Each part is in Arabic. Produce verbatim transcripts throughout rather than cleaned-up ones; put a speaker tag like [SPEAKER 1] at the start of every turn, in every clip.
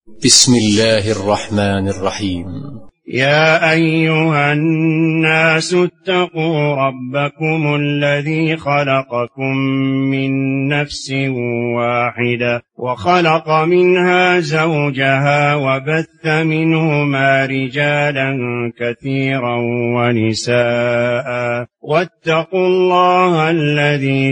[SPEAKER 1] بسم الله الرحمن الرحيم.
[SPEAKER 2] يا أيها الناس اتقوا ربكم الذي خلقكم من نفس واحدة وخلق منها زوجها وبث منهما رجالا كثيرا ونساء واتقوا الله الذي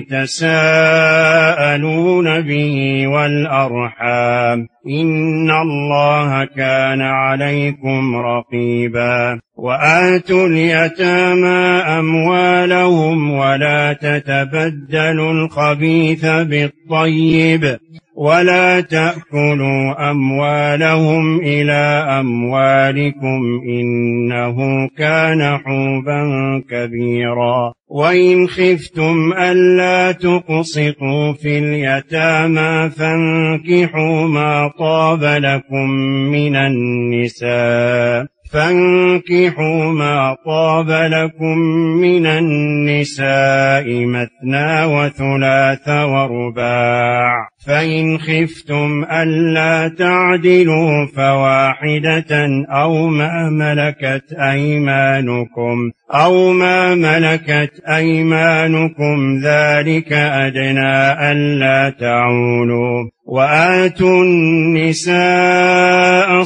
[SPEAKER 2] تساءلون به والأرحام إن الله كان عليكم رقيبا وآتوا اليتامى أموالهم ولا تتبدلوا الخبيث بالطيب ولا تأكلوا أموالهم إلى أموالكم إنه كان حوبا كبيرا وإن خفتم ألا تقسطوا في اليتامى فانكحوا ما طاب لكم من النساء فانكحوا ما طاب لكم من النساء مثنى وثلاث ورباع فإن خفتم ألا تعدلوا فواحدة أو ما ملكت أيمانكم أو ما ملكت أيمانكم ذلك أدنى ألا تعولوا وآتوا النساء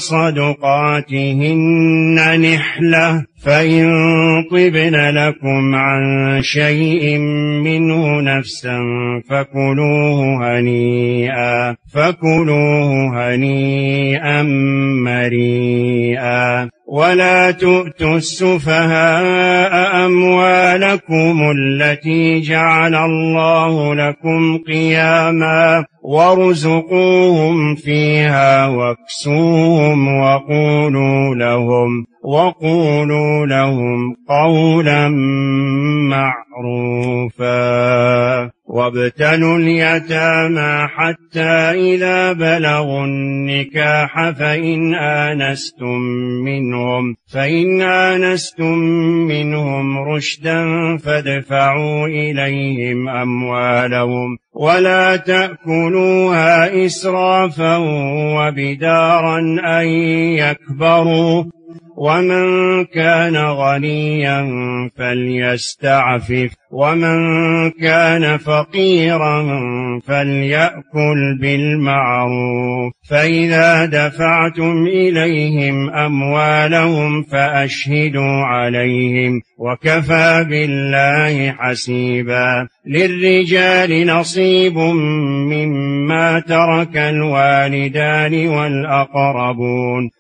[SPEAKER 2] صدقاتهن نحلة فإن طبن لكم عن شيء منه نفسا فكلوه هنيئا فكلوه هنيئا مريئا ولا تؤتوا السفهاء أموالكم التي جعل الله لكم قياما وارزقوهم فيها واكسوهم وقولوا لهم وقولوا لهم قولا معروفا وابتلوا اليتامى حتى إذا بلغوا النكاح فإن آنستم منهم فإن آنستم منهم رشدا فادفعوا إليهم أموالهم ولا تأكلوها إسرافا وبدارا أن يكبروا ومن كان غنيا فليستعفف ومن كان فقيرا فليأكل بالمعروف فإذا دفعتم إليهم أموالهم فأشهدوا عليهم وكفى بالله حسيبا للرجال نصيب مما ترك الوالدان والأقربون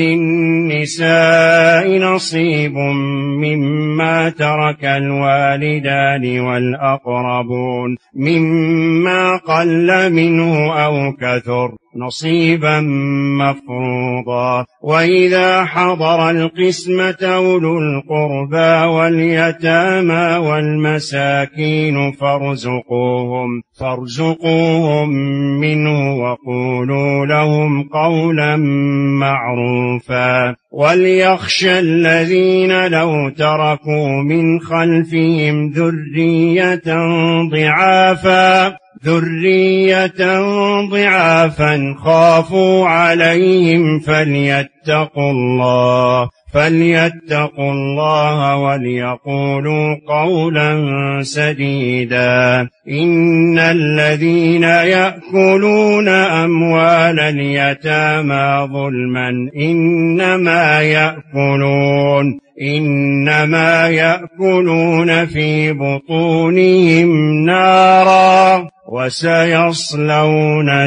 [SPEAKER 2] وللنساء نصيب مما ترك الوالدان والأقربون مما قل منه أو كثر نصيبا مفروضا وإذا حضر القسمة أولو القربى واليتامى والمساكين فارزقوهم فارزقوهم منه وقولوا لهم قولا معروفا وليخشى الذين لو تركوا من خلفهم ذرية ضعافا ذرية ضعافا خافوا عليهم فليتقوا الله فليتقوا الله وليقولوا قولا سديدا إن الذين يأكلون أموال اليتامى ظلما إنما يأكلون إنما يأكلون في بطونهم نارا وسيصلون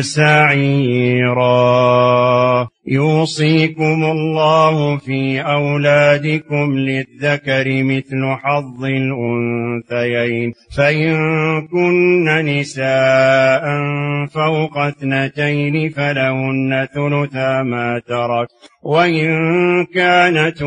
[SPEAKER 2] سعيرا يوصيكم الله في أولادكم للذكر مثل حظ الأنثيين فإن كن نساء فوق اثنتين فلهن ثلثا ما ترك وإن كانت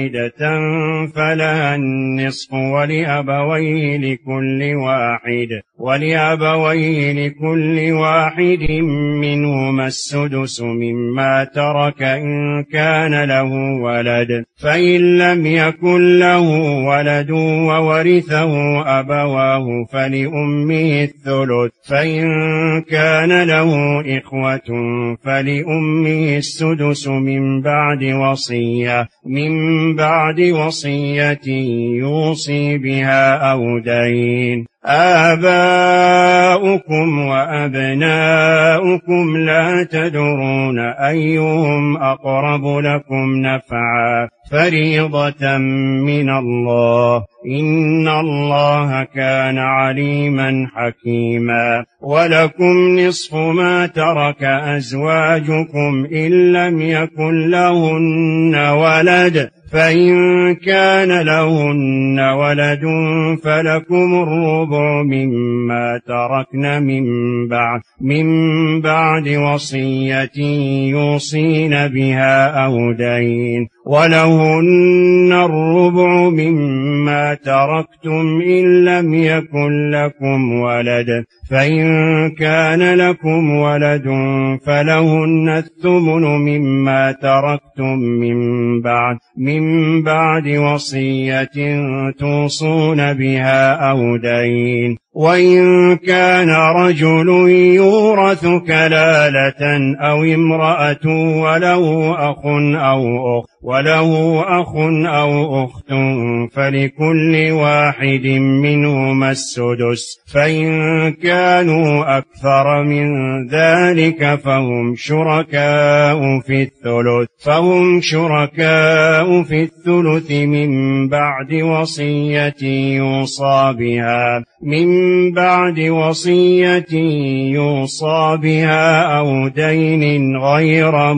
[SPEAKER 2] واحدة فلها النصف ولأبويه لكل واحد ولأبويه لكل واحد منهما السدس مما ترك إن كان له ولد، فإن لم يكن له ولد وورثه أبواه فلأمه الثلث، فإن كان له إخوة فلأمه السدس من بعد وصية من بعد وصية يوصي بها أو دين. آباؤكم وأبناؤكم لا تدرون أيهم أقرب لكم نفعا فريضة من الله، إن الله كان عليما حكيما. ولكم نصف ما ترك أزواجكم إن لم يكن لهن ولد، فإن كان لهن ولد فلكم الربع مما تركن من بعد من بعد وصية يوصين بها أو دين، ولهن الربع مما تركتم إن لم يكن لكم ولد، فإن كان لكم ولد فلهن الثمن مما تركتم من بعد من بعد وصية توصون بها أو دين. وإن كان رجل يورث كلالة أو امرأة وله أخ أو أخت وله أخ أو أخت فلكل واحد منهما السدس، فإن كانوا أكثر من ذلك فهم شركاء في الثلث فهم شركاء في الثلث من بعد وصية يوصى بها من بعد وصية يوصى بها أو دين غير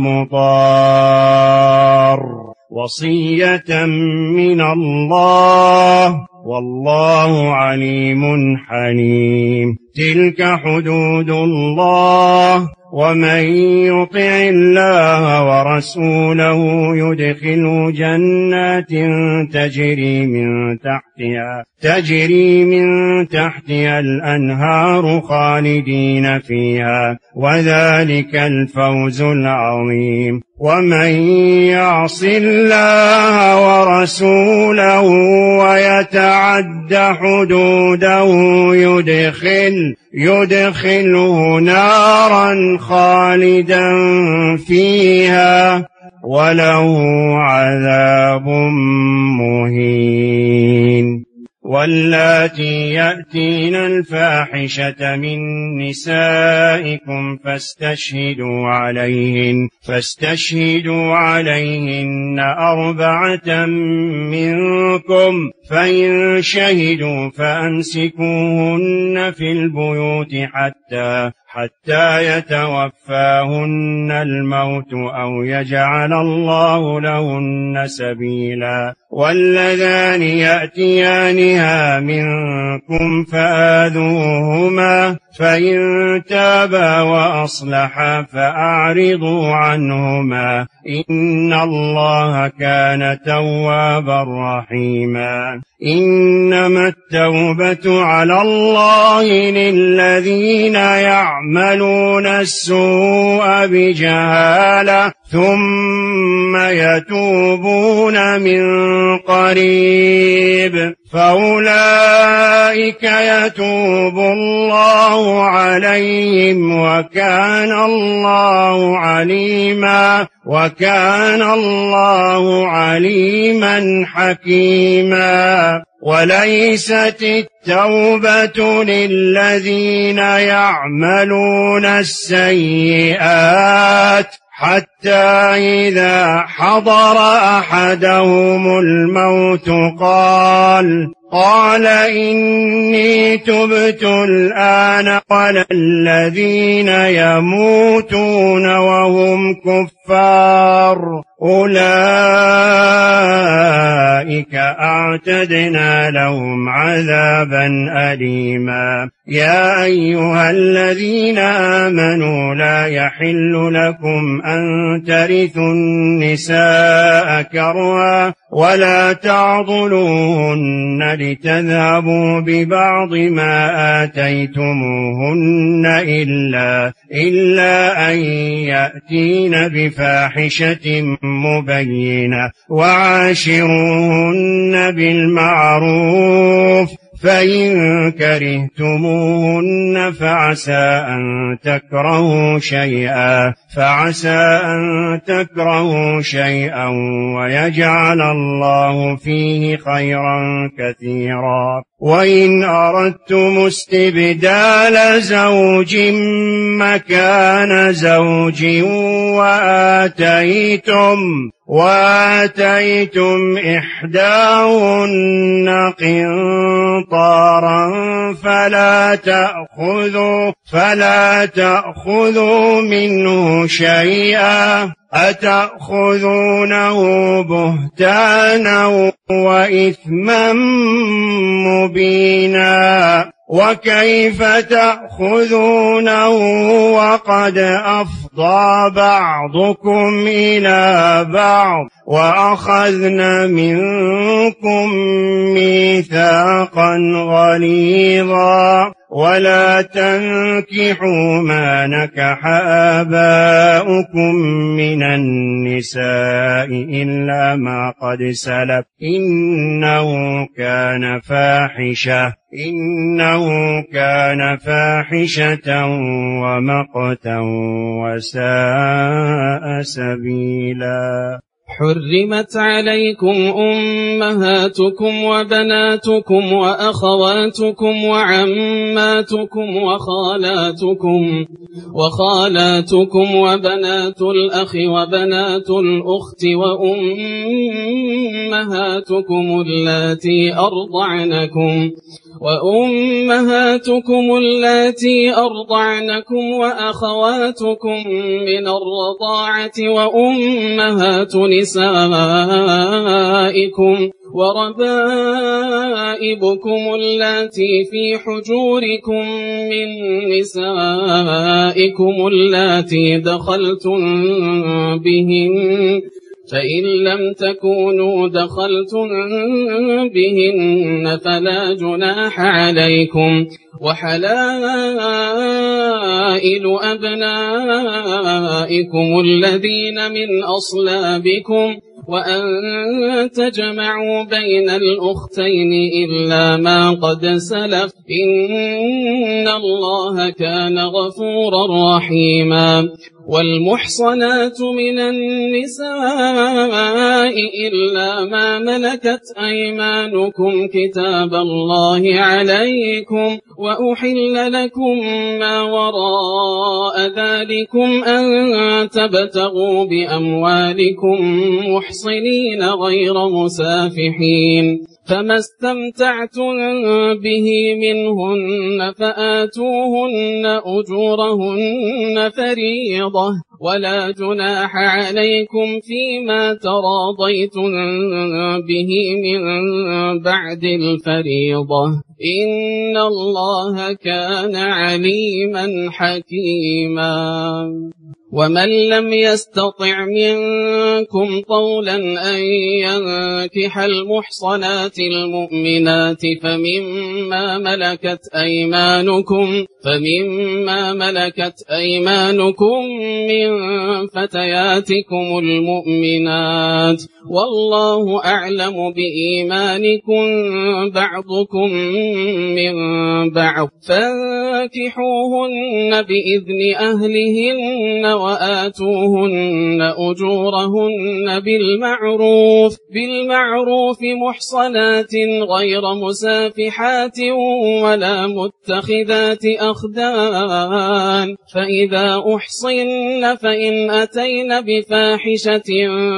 [SPEAKER 2] مضار، وصية من الله والله عليم حليم. تلك حدود الله، ومن يطع الله ورسوله يدخله جنات تجري من تحتها تجري من تحتها الأنهار خالدين فيها، وذلك الفوز العظيم. ومن يعص الله ورسوله ويتعد حدوده يدخل يدخله نارا خالدا فيها وله عذاب مهين. واللاتي يأتين الفاحشة من نسائكم فاستشهدوا عليهن فاستشهدوا عليهن أربعة منكم، فإن شهدوا فأمسكوهن في البيوت حتى حتى يتوفاهن الموت أو يجعل الله لهن سبيلا. واللذان يأتيانها منكم فآذوهما، فإن تابا وأصلحا فأعرضوا عنهما، إن الله كان توابا رحيما. إنما التوبة على الله للذين يعملون السوء بجهالة ثم يتوبون من قريب فأولئك يتوب الله عليهم وكان الله عليما وكان الله عليما حكيما. وليست التوبة للذين يعملون السيئات حتى إذا حضر أحدهم الموت قال قال إني تبت الآن، ولا الذين يموتون وهم كفار أولئك أعتدنا لهم عذابا أليما. يا أيها الذين آمنوا لا يحل لكم أن ترثوا النساء كرها ولا تعضلوهن لتذهبوا ببعض ما آتيتموهن إلا, إلا أن يأتين بفاحشة مبينة وعاشروهن بالمعروف فإن كرهتموهن فعسى أن تكرهوا شيئا فعسى أن تكرهوا شيئا ويجعل الله فيه خيرا كثيرا. وإن أردتم استبدال زوج مكان زوج وآتيتم وآتيتم إحداهن قنطارا فلا تأخذوا فلا تأخذوا منه شيئا أتأخذونه بهتانا وإثما مبينا وكيف تأخذونه وقد أفضى بعضكم إلى بعض وأخذن منكم ميثاقا غليظا ولا تنكحوا ما نكح آباؤكم من النساء إلا ما قد سلف إنه كان فاحشة إنه كان فاحشة ومقتا وساء سبيلا.
[SPEAKER 3] حرمت عليكم أمهاتكم وبناتكم وأخواتكم وعماتكم وخالاتكم وخالاتكم وبنات الأخ وبنات الأخت وأمهاتكم اللاتي أرضعنكم وأمهاتكم اللاتي أرضعنكم وأخواتكم من الرضاعة وأمهات نسائكم وربائبكم اللاتي في حجوركم من نسائكم اللاتي دخلتم بهن فإن لم تكونوا دخلتم بهن فلا جناح عليكم وحلائل أبنائكم الذين من أصلابكم وأن تجمعوا بين الأختين إلا ما قد سلف إن الله كان غفورا رحيما. والمحصنات من النساء إلا ما ملكت أيمانكم كتاب الله عليكم وأحل لكم ما وراء ذلكم أن تبتغوا بأموالكم محصنين غير مسافحين فما استمتعتم به منهن فآتوهن أجورهن فريضة ولا جناح عليكم فيما تراضيتم به من بعد الفريضة إن الله كان عليما حكيما. ومن لم يستطع منكم طولا أن ينكح المحصنات المؤمنات فمما ملكت أيمانكم فمما ملكت أيمانكم من فتياتكم المؤمنات والله أعلم بإيمانكم بعضكم من بعض فانكحوهن بإذن أهلهن وآتوهن أجورهن بالمعروف بالمعروف محصنات غير مسافحات ولا متخذات أخدان فإذا أحصن فإن أتين بفاحشة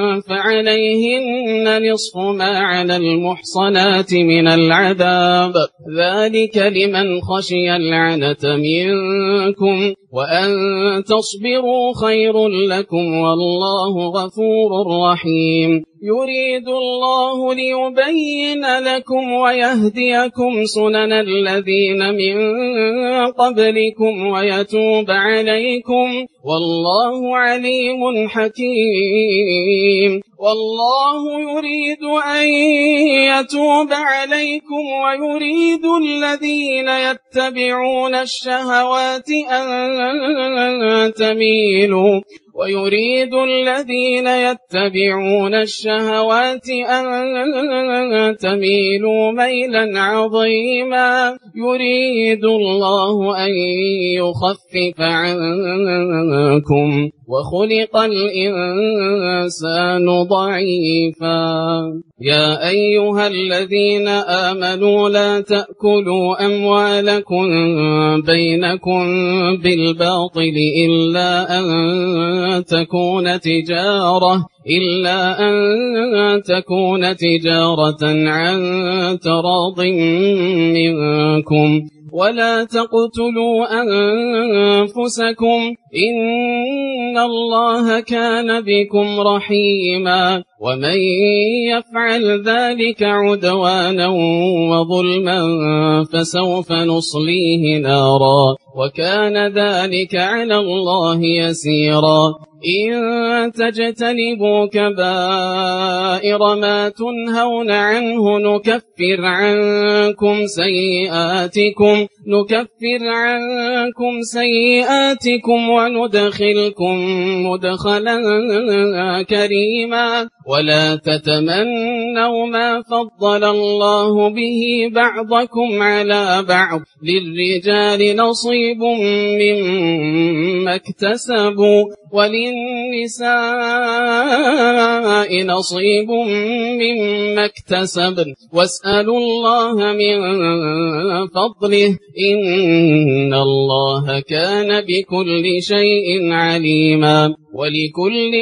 [SPEAKER 3] فعليهن نصف ما على المحصنات من العذاب ذلك لمن خشي العنة منكم وأن تصبروا خير لكم والله غفور رحيم. يريد الله ليبين لكم ويهديكم سنن الذين من قبلكم ويتوب عليكم والله عليم حكيم والله يريد أن يتوب عليكم ويريد الذين يتبعون الشهوات أن تميلوا ويريد الذين يتبعون الشهوات أن تميلوا ميلا عظيما يريد الله أن يخفف عنكم وخلق الإنسان ضعيفا يا أيها الذين آمنوا لا تأكلوا أموالكم بينكم بالباطل إلا أن تكون تجارة إلا أن تكون تجارة عن تراض منكم ولا تقتلوا أنفسكم إن الله كان بكم رحيما ومن يفعل ذلك عدوانا وظلما فسوف نصليه نارا وكان ذلك على الله يسيرا إن تجتنبوا كبائر ما تنهون عنه نكفر عنكم سيئاتكم نكفر عنكم سيئاتكم وندخلكم مدخلا كريما ولا تتمنوا ما فضل الله به بعضكم على بعض للرجال نصيب مما اكتسبوا وللنساء نصيب مما اكتسبن واسألوا الله من فضله إن الله كان بكل شيء عليما ولكل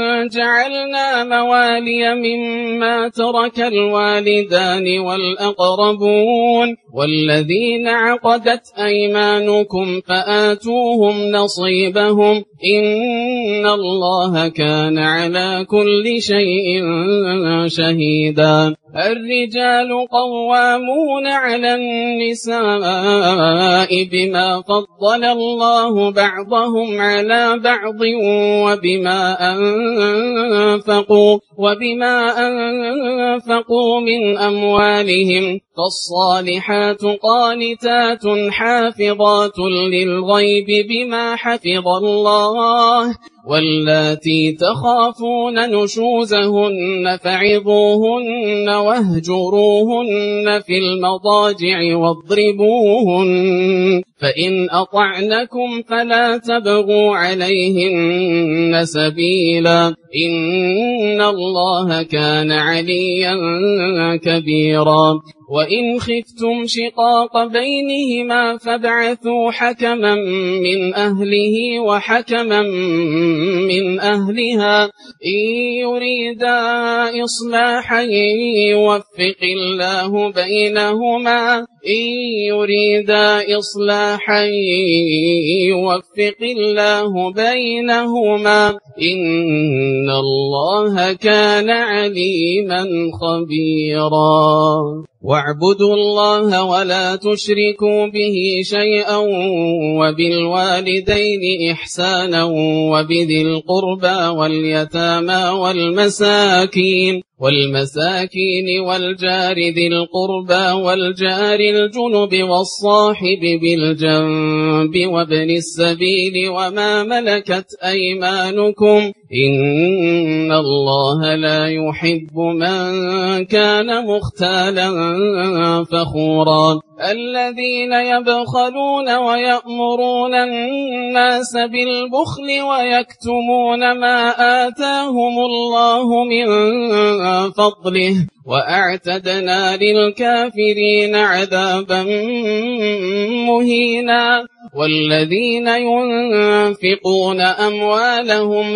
[SPEAKER 3] جعلنا موالي مما ترك الوالدان والأقربون والذين عقدت أيمانكم فآتوهم نصيبهم إن الله كان على كل شيء شهيدا الرجال قوامون على النساء بما فضل الله بعضهم على بعض وبما أنفقوا وبما أنفقوا من أموالهم فالصالحات قانتات حافظات للغيب بما حفظ الله واللاتي تخافون نشوزهن فعظوهن واهجروهن في المضاجع واضربوهن فإن أطعنكم فلا تبغوا عليهن سبيلا إن الله كان عليا كبيرا وإن خفتم شقاق بينهما فابعثوا حكما من أهله وحكما من أهلها إن يريدا إصلاحا يوفق الله بينهما إن يريدا إصلاحا يوفق الله بينهما إن الله كان عليما خبيرا واعبدوا الله ولا تشركوا به شيئا وبالوالدين إحسانا وبذي القربى واليتامى والمساكين والمساكين والجار ذي القربى والجار الجنب والصاحب بالجنب وابن السبيل وما ملكت أيمانكم إن الله لا يحب من كان مختالا فخورا الذين يبخلون ويأمرون الناس بالبخل ويكتمون ما آتاهم الله من فضله وأعتدنا للكافرين عذابا مهينا والذين ينفقون أموالهم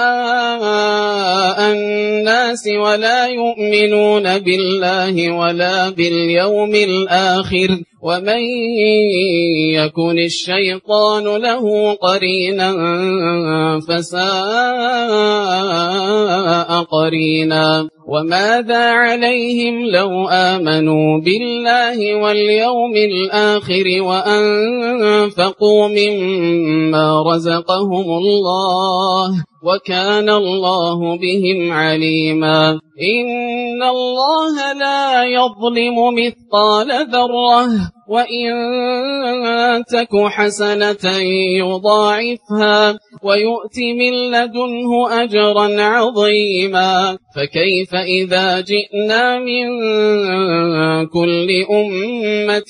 [SPEAKER 3] رئاء الناس ولا يؤمنون بالله ولا باليوم الآخر ومن يكن الشيطان له قرينا فساء قرينا وماذا عليهم لو آمنوا بالله واليوم الآخر وأنفقوا مما رزقهم الله وكان الله بهم عليما إن الله لا يظلم مثقال ذرة وإن تك حسنة يضاعفها ويؤت من لدنه أجرا عظيما فكيف إذا جئنا من كل أمة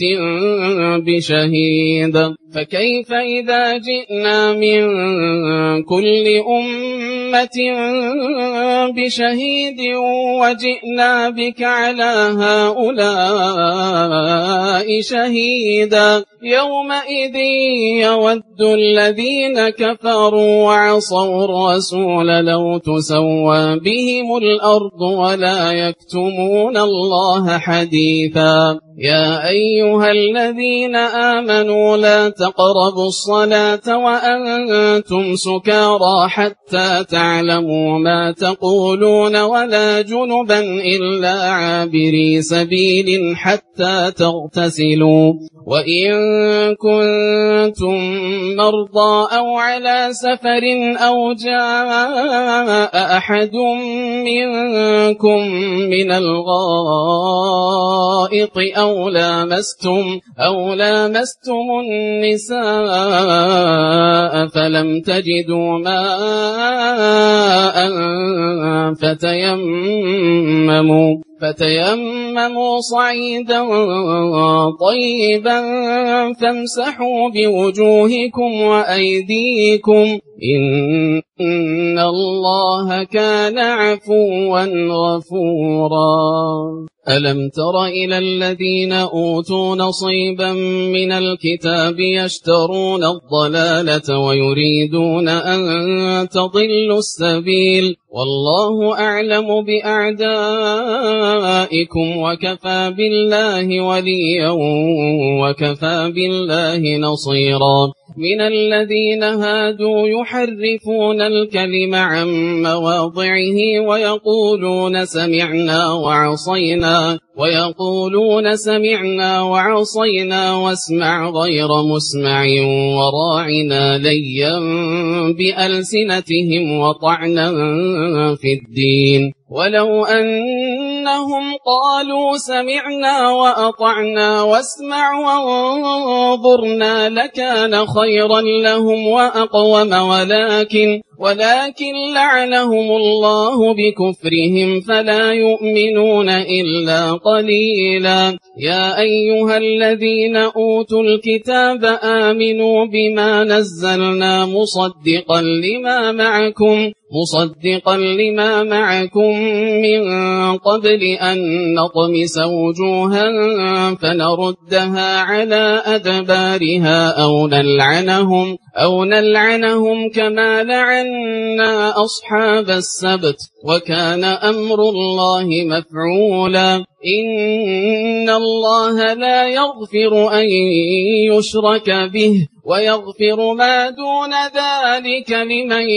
[SPEAKER 3] بشهيد فكيف إذا جئنا من كل أمة بشهيد وجئنا بك على هؤلاء شهيدا يومئذ يود الذين كفروا وعصوا الرسول لو تسوى بهم الأرض ولا يكتمون الله حديثا يا أيها الذين آمنوا لا تقربوا الصلاة وأنتم سكارى حتى تعلموا ما تقولون ولا جنبا إلا عابري سبيل حتى تغتسلوا وإن كنتم مرضى أو على سفر أو جاء أحد منكم من الغائط أو لامستم أو لامستم النساء فلم تجدوا ماء فتيمموا فتيمموا صعيدا طيبا فامسحوا بوجوهكم وأيديكم إن الله كان عفوا غفورا ألم تر إلى الذين أوتوا نصيبا من الكتاب يشترون الضلالة ويريدون أن تضلوا السبيل والله أعلم بأعدائكم وكفى بالله وليا وكفى بالله نصيرا من الذين هادوا يحرفون الكلم عن مواضعه ويقولون سمعنا وعصينا ويقولون سمعنا وعصينا واسمع غير مسمع وراعنا ليا بألسنتهم وطعنا في الدين ولو أنهم قالوا سمعنا وأطعنا واسمع وانظرنا لكان خيرا لهم وأقوم ولكن ولكن لعنهم الله بكفرهم فلا يؤمنون إلا قليلا يا أيها الذين أوتوا الكتاب آمنوا بما نزلنا مصدقا لما معكم مصدقا لما معكم من قبل أن نطمس وجوها فنردها على أدبارها أو نلعنهم أو نلعنهم كما لعنا أصحاب السبت وكان أمر الله مفعولا إن الله لا يغفر أن يشرك به ويغفر ما دون ذلك لمن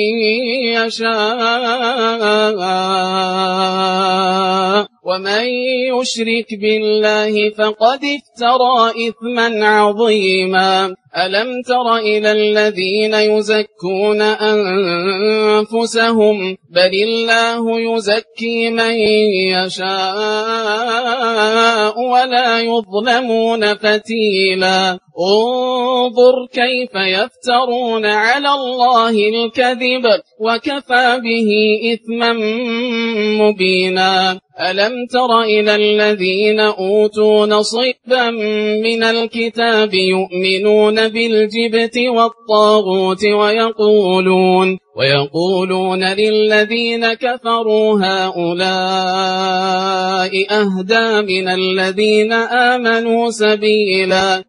[SPEAKER 3] يشاء ومن يشرك بالله فقد افترى إثما عظيما ألم تر إلى الذين يزكون أنفسهم بل الله يزكي من يشاء ولا يظلمون فتيلا انظر كيف يفترون على الله الكذب وكفى به إثما مبينا ألم تر إلى الذين أوتوا نصيبا من الكتاب يؤمنون بالجبت والطاغوت ويقولون ويقولون للذين كفروا هؤلاء أهدى من الذين آمنوا سبيلا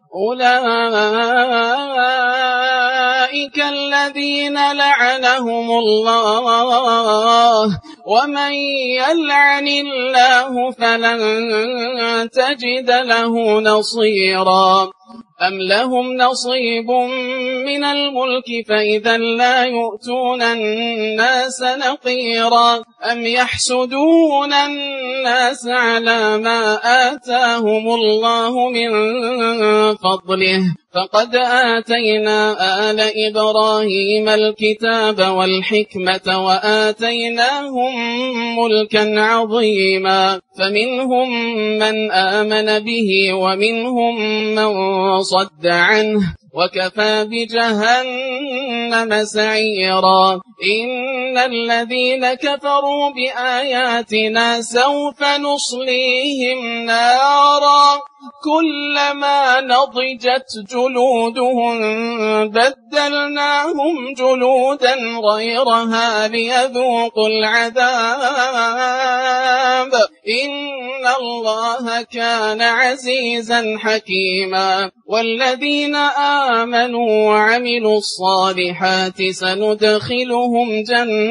[SPEAKER 3] أولئك الذين لعنهم الله ومن يلعن الله فلن تجد له نصيرا أم لهم نصيب من الملك فإذا لا يؤتون الناس نقيرا أم يحسدون الناس على ما آتاهم الله من فضله فقد آتينا آل إبراهيم الكتاب والحكمة وآتيناهم ملكا عظيما فمنهم من آمن به ومنهم من صد عنه وكفى بجهنم سعيرا إن الذين كفروا بآياتنا سوف نصليهم نارا كلما نضجت جلودهم بدلناهم جلودا غيرها ليذوقوا العذاب إن الله كان عزيزا حكيما والذين آمنوا وعملوا الصالحات سندخلهم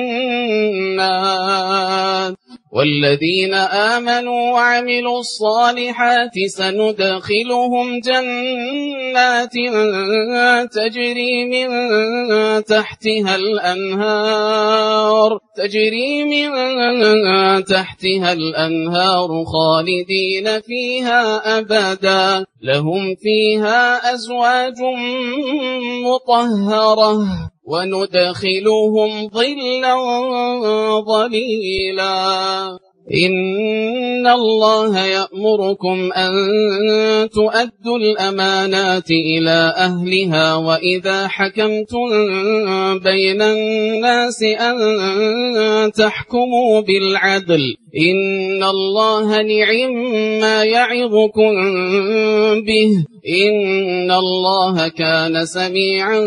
[SPEAKER 3] جنات والذين آمنوا وعملوا الصالحات سندخلهم جنات تجري من تحتها الأنهار تجري من تحتها الأنهار خالدين فيها أبدا لهم فيها أزواج مطهرة وندخلهم ظلا ظليلا إن الله يأمركم أن تؤدوا الأمانات إلى أهلها وإذا حكمتم بين الناس أن تحكموا بالعدل إن الله نعم ما يعظكم به إن الله كان سميعا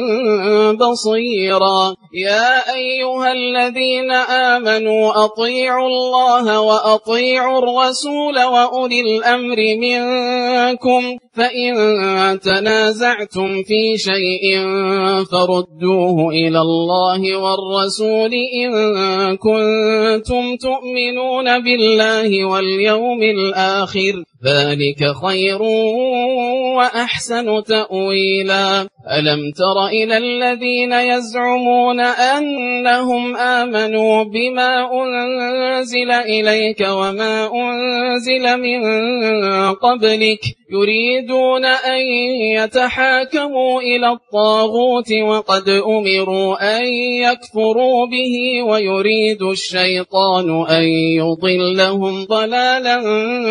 [SPEAKER 3] بصيرا يا أيها الذين آمنوا أطيعوا الله وأطيعوا الرسول وأولي الأمر منكم فإن تنازعتم في شيء فردوه إلى الله والرسول إن كنتم تؤمنون بالله واليوم الآخر ذلك خير وأحسن تأويلا ألم تر إلى الذين يزعمون أنهم آمنوا بما أنزل إليك وما أنزل من قبلك يريدون أن يتحاكموا إلى الطاغوت وقد أمروا أن يكفروا به ويريد الشيطان أن يضلهم ضلالا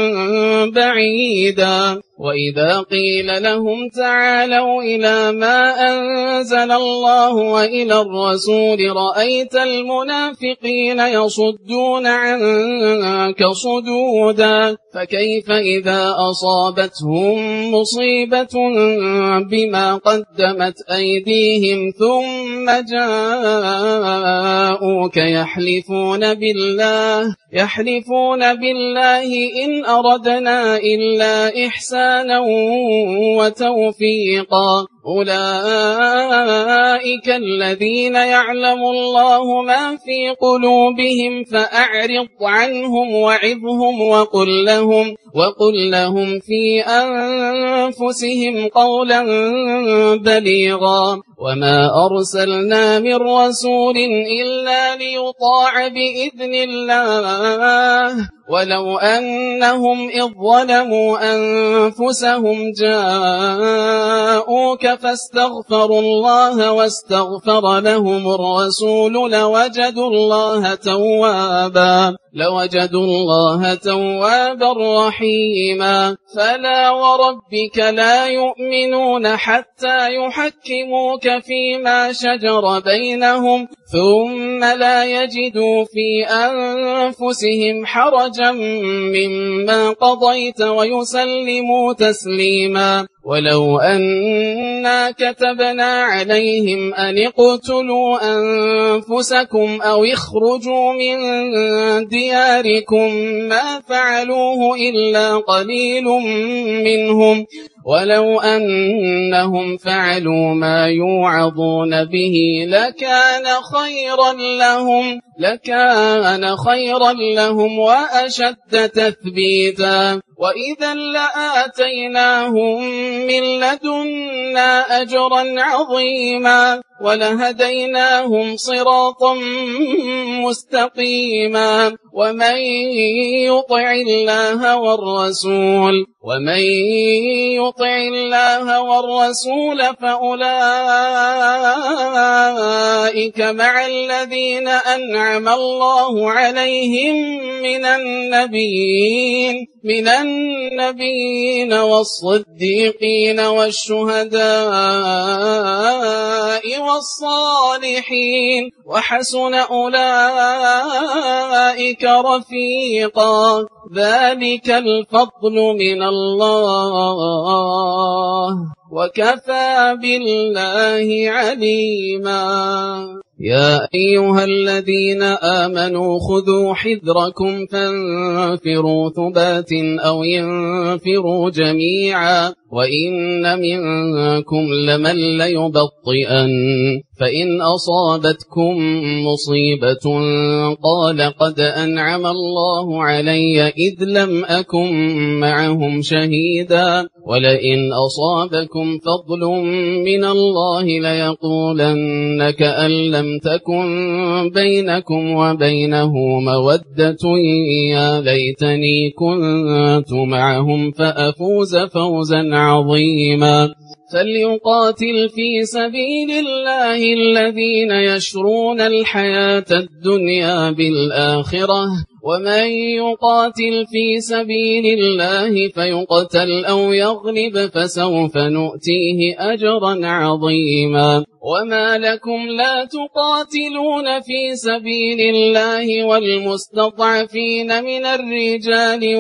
[SPEAKER 3] بعيدا وإذا قيل لهم تعالوا إلى ما أنزل الله وإلى الرسول رأيت المنافقين يصدون عنك صدودا فكيف إذا أصابتهم مصيبة بما قدمت أيديهم ثم جاءوك يحلفون بالله يحلفون بالله إن أردنا إلا إحسانا وتوفيقا أولئك الذين يعلم الله ما في قلوبهم فأعرض عنهم وعظهم وقل لهم وقل لهم في أنفسهم قولا بليغا وما أرسلنا من رسول إلا ليطاع بإذن الله ولو أنهم إذ ظلموا أنفسهم جاءوك فاستغفروا الله واستغفر لهم الرسول لوجدوا الله توابا لوجدوا الله توابا رحيما فلا وربك لا يؤمنون حتى يحكموك فيما شجر بينهم ثم لا يجدوا في أنفسهم حرجا مما قضيت ويسلموا تسليما ولو أنا كتبنا عليهم أن اقتلوا أنفسكم أو اخرجوا من دياركم ما فعلوه إلا قليل منهم ولو أنهم فعلوا ما يوعظون به لكان خيرا لهم لكان خيرا لهم وأشد تثبيتا وإذا لآتيناهم من لدنا أجرا عظيما ولهديناهم صراطا مستقيما ومن يطع الله والرسول ومن يطع الله والرسول فأولئك مع الذين أنعم الله عليهم من النبيين من النبيين والصديقين والشهداء والصالحين وحسن أولئك رفيقا ذلك الفضل من الله وكفى بالله عليما يا أيها الذين آمنوا خذوا حذركم فانفروا ثبات أو ينفروا جميعا وإن منكم لمن ليبطئن فإن أصابتكم مصيبة قال قد أنعم الله علي إذ لم أكن معهم شهيدا ولئن أصابكم فضل من الله ليقولن كأن لم تكن بينكم وبينه مودة يا ليتني كنت معهم فأفوز فوزا عظيما فليقاتل في سبيل الله الذين يشرون الحياة الدنيا بالآخرة ومن يقاتل في سبيل الله فيقتل أو يغلب فسوف نؤتيه أجرا عظيما وما لكم لا تقاتلون في سبيل الله والمستضعفين من الرجال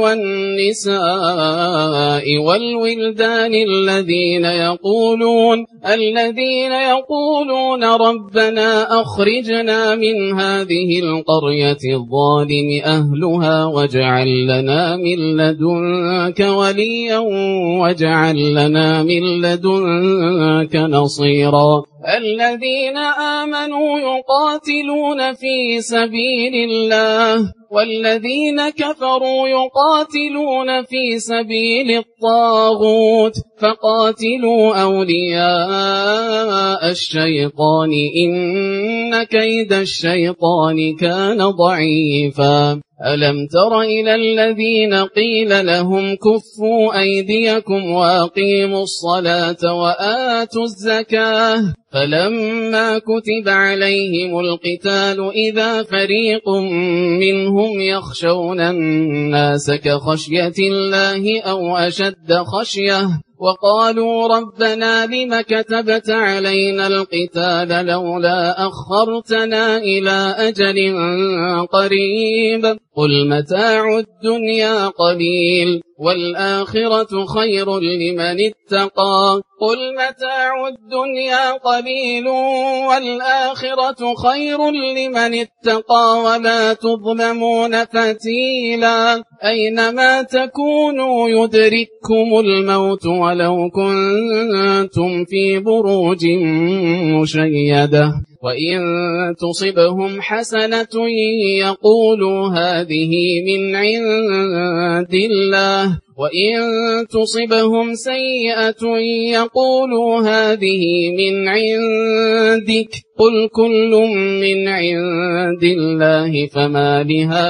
[SPEAKER 3] والنساء والولدان الذين يقولون الذين يقولون ربنا أخرجنا من هذه القرية الظالم أهلها واجعل لنا من لدنك وليا واجعل لنا من لدنك نصيرا الذين آمنوا يقاتلون في سبيل الله والذين كفروا يقاتلون في سبيل الطاغوت فقاتلوا أولياء الشيطان إن كيد الشيطان كان ضعيفا ألم تر إلى الذين قيل لهم كفوا أيديكم وأقيموا الصلاة وآتوا الزكاة فلما كتب عليهم القتال إذا فريق منهم يخشون الناس كخشية الله أو أشد خشية وقالوا ربنا لم كتبت علينا القتال لولا أخرتنا إلى أجل قريب قل متاع الدنيا قليل والآخرة خير لمن اتقى قل متاع الدنيا قليل والآخرة خير لمن اتقى ولا تظلمون فتيلا أينما تكونوا يدرككم الموت ولو كنتم في بروج مشيدة وإن تصبهم حسنة يقولوا هذه من عند الله وإن تصبهم سيئة يقولوا هذه من عندك قل كل من عند الله فما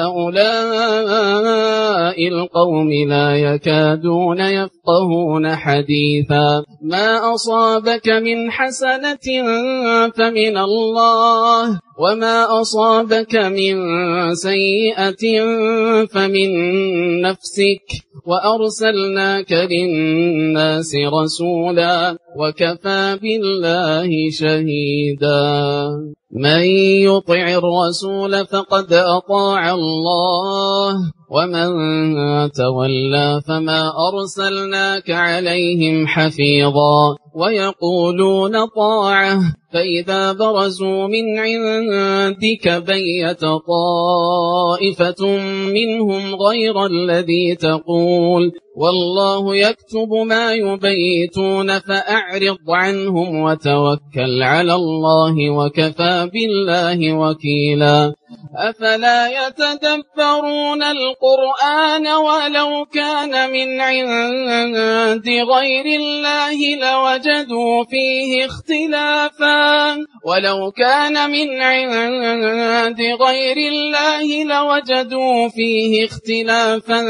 [SPEAKER 3] لهؤلاء القوم لا يكادون يفقهون حديثا ما أصابك من حسنة فمن الله وما أصابك من سيئة فمن نفسك وأرسلناك للناس رسولا وكفى بالله شهيدا من يطع الرسول فقد أطاع الله ومن تولى فما أرسلناك عليهم حفيظا ويقولون طاعة فإذا برزوا من عندك بيت طائفة منهم غير الذي تقول والله يكتب ما يبيتون فأعرض عنهم وتوكل على الله وكفى بالله وكيلا أفلا يتدبرون القرآن ولو كان من عند غير الله لوجدوا فيه اختلافا ولو كان من عند غير الله لوجدوا فيه اختلافا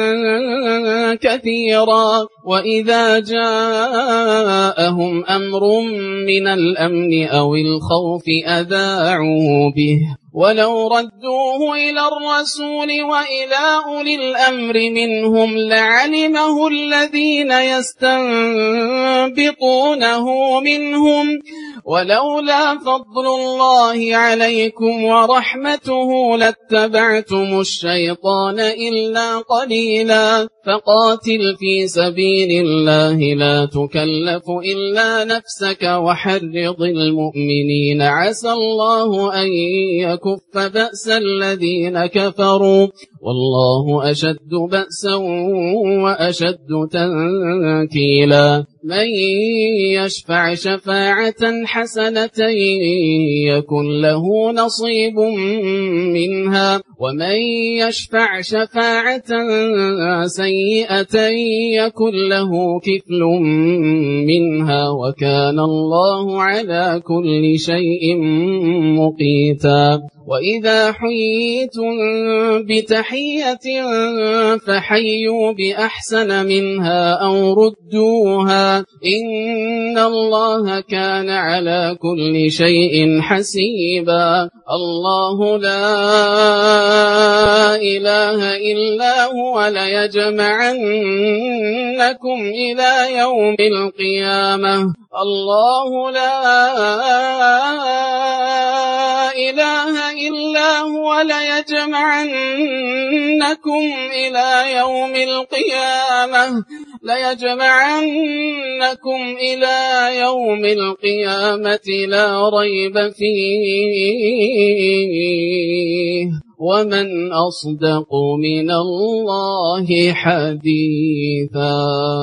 [SPEAKER 3] كثيرا وإذا جاءهم أمر من الأمن أو الخوف أذاعوا به ولو ردوه إلى الرسول وإلى أولي الأمر منهم لعلمه الذين يستنبطونه منهم ولولا فضل الله عليكم ورحمته لاتبعتم الشيطان إلا قليلا فقاتل في سبيل الله لا تكلف إلا نفسك وحرض المؤمنين عسى الله أن يكف بأس الذين كفروا والله أشد بأسا وأشد تنكيلا من يشفع شفاعة حسنة يكن له نصيب منها ومن يشفع شفاعة سيئة يكن له كفل منها وكان الله على كل شيء مقيتا وإذا حييتم بتحية فحيوا بأحسن منها أو ردوها إن الله كان على كل شيء حسيبا الله لا إله إلا هو ليجمعنكم إلى يوم القيامة الله لا إله إلا هو ليجمعنكم إلى يوم القيامة ليجمعنكم إلى يوم القيامة لا ريب فيه ومن أصدق من الله حديثا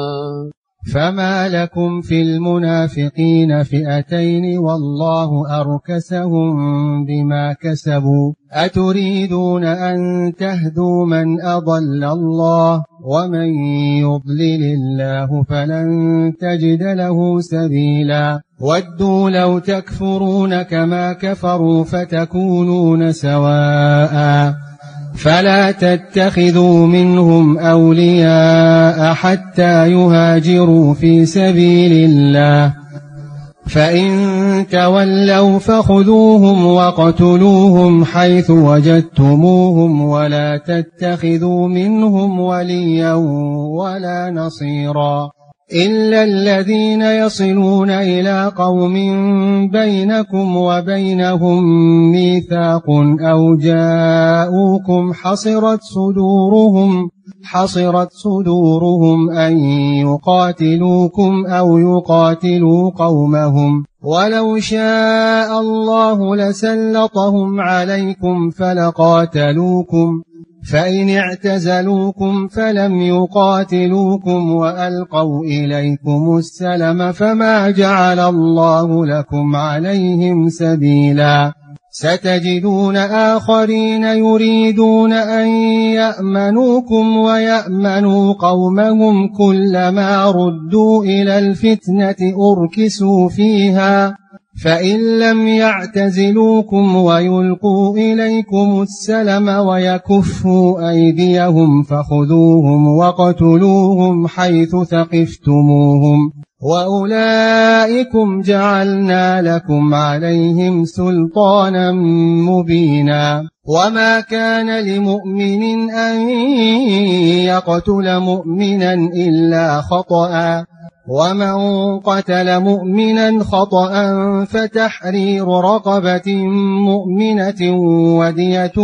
[SPEAKER 4] فما لكم في المنافقين فئتين والله أركسهم بما كسبوا أتريدون أن تهدوا من أضل الله ومن يضلل الله فلن تجد له سبيلا ودوا لو تكفرون كما كفروا فتكونون سواء فلا تتخذوا منهم أولياء حتى يهاجروا في سبيل الله فإن تولوا فخذوهم واقتلوهم حيث وجدتموهم ولا تتخذوا منهم وليا ولا نصيرا إلا الذين يصلون إلى قوم بينكم وبينهم ميثاق أو جاءوكم حصرت صدورهم حصرت صدورهم أن يقاتلوكم أو يقاتلوا قومهم ولو شاء الله لسلطهم عليكم فلقاتلوكم فإن اعتزلوكم فلم يقاتلوكم وألقوا إليكم السلم فما جعل الله لكم عليهم سبيلا ستجدون آخرين يريدون أن يأمنوكم ويأمنوا قومهم كلما ردوا إلى الفتنة أركسوا فيها فإن لم يعتزلوكم ويلقوا إليكم السلم ويكفوا أيديهم فخذوهم واقتلوهم حيث ثقفتموهم وأولئكم جعلنا لكم عليهم سلطانا مبينا وما كان لمؤمن أن يقتل مؤمنا إلا خطأ ومن قتل مؤمنا خطأ فتحرير رقبة مؤمنة ودية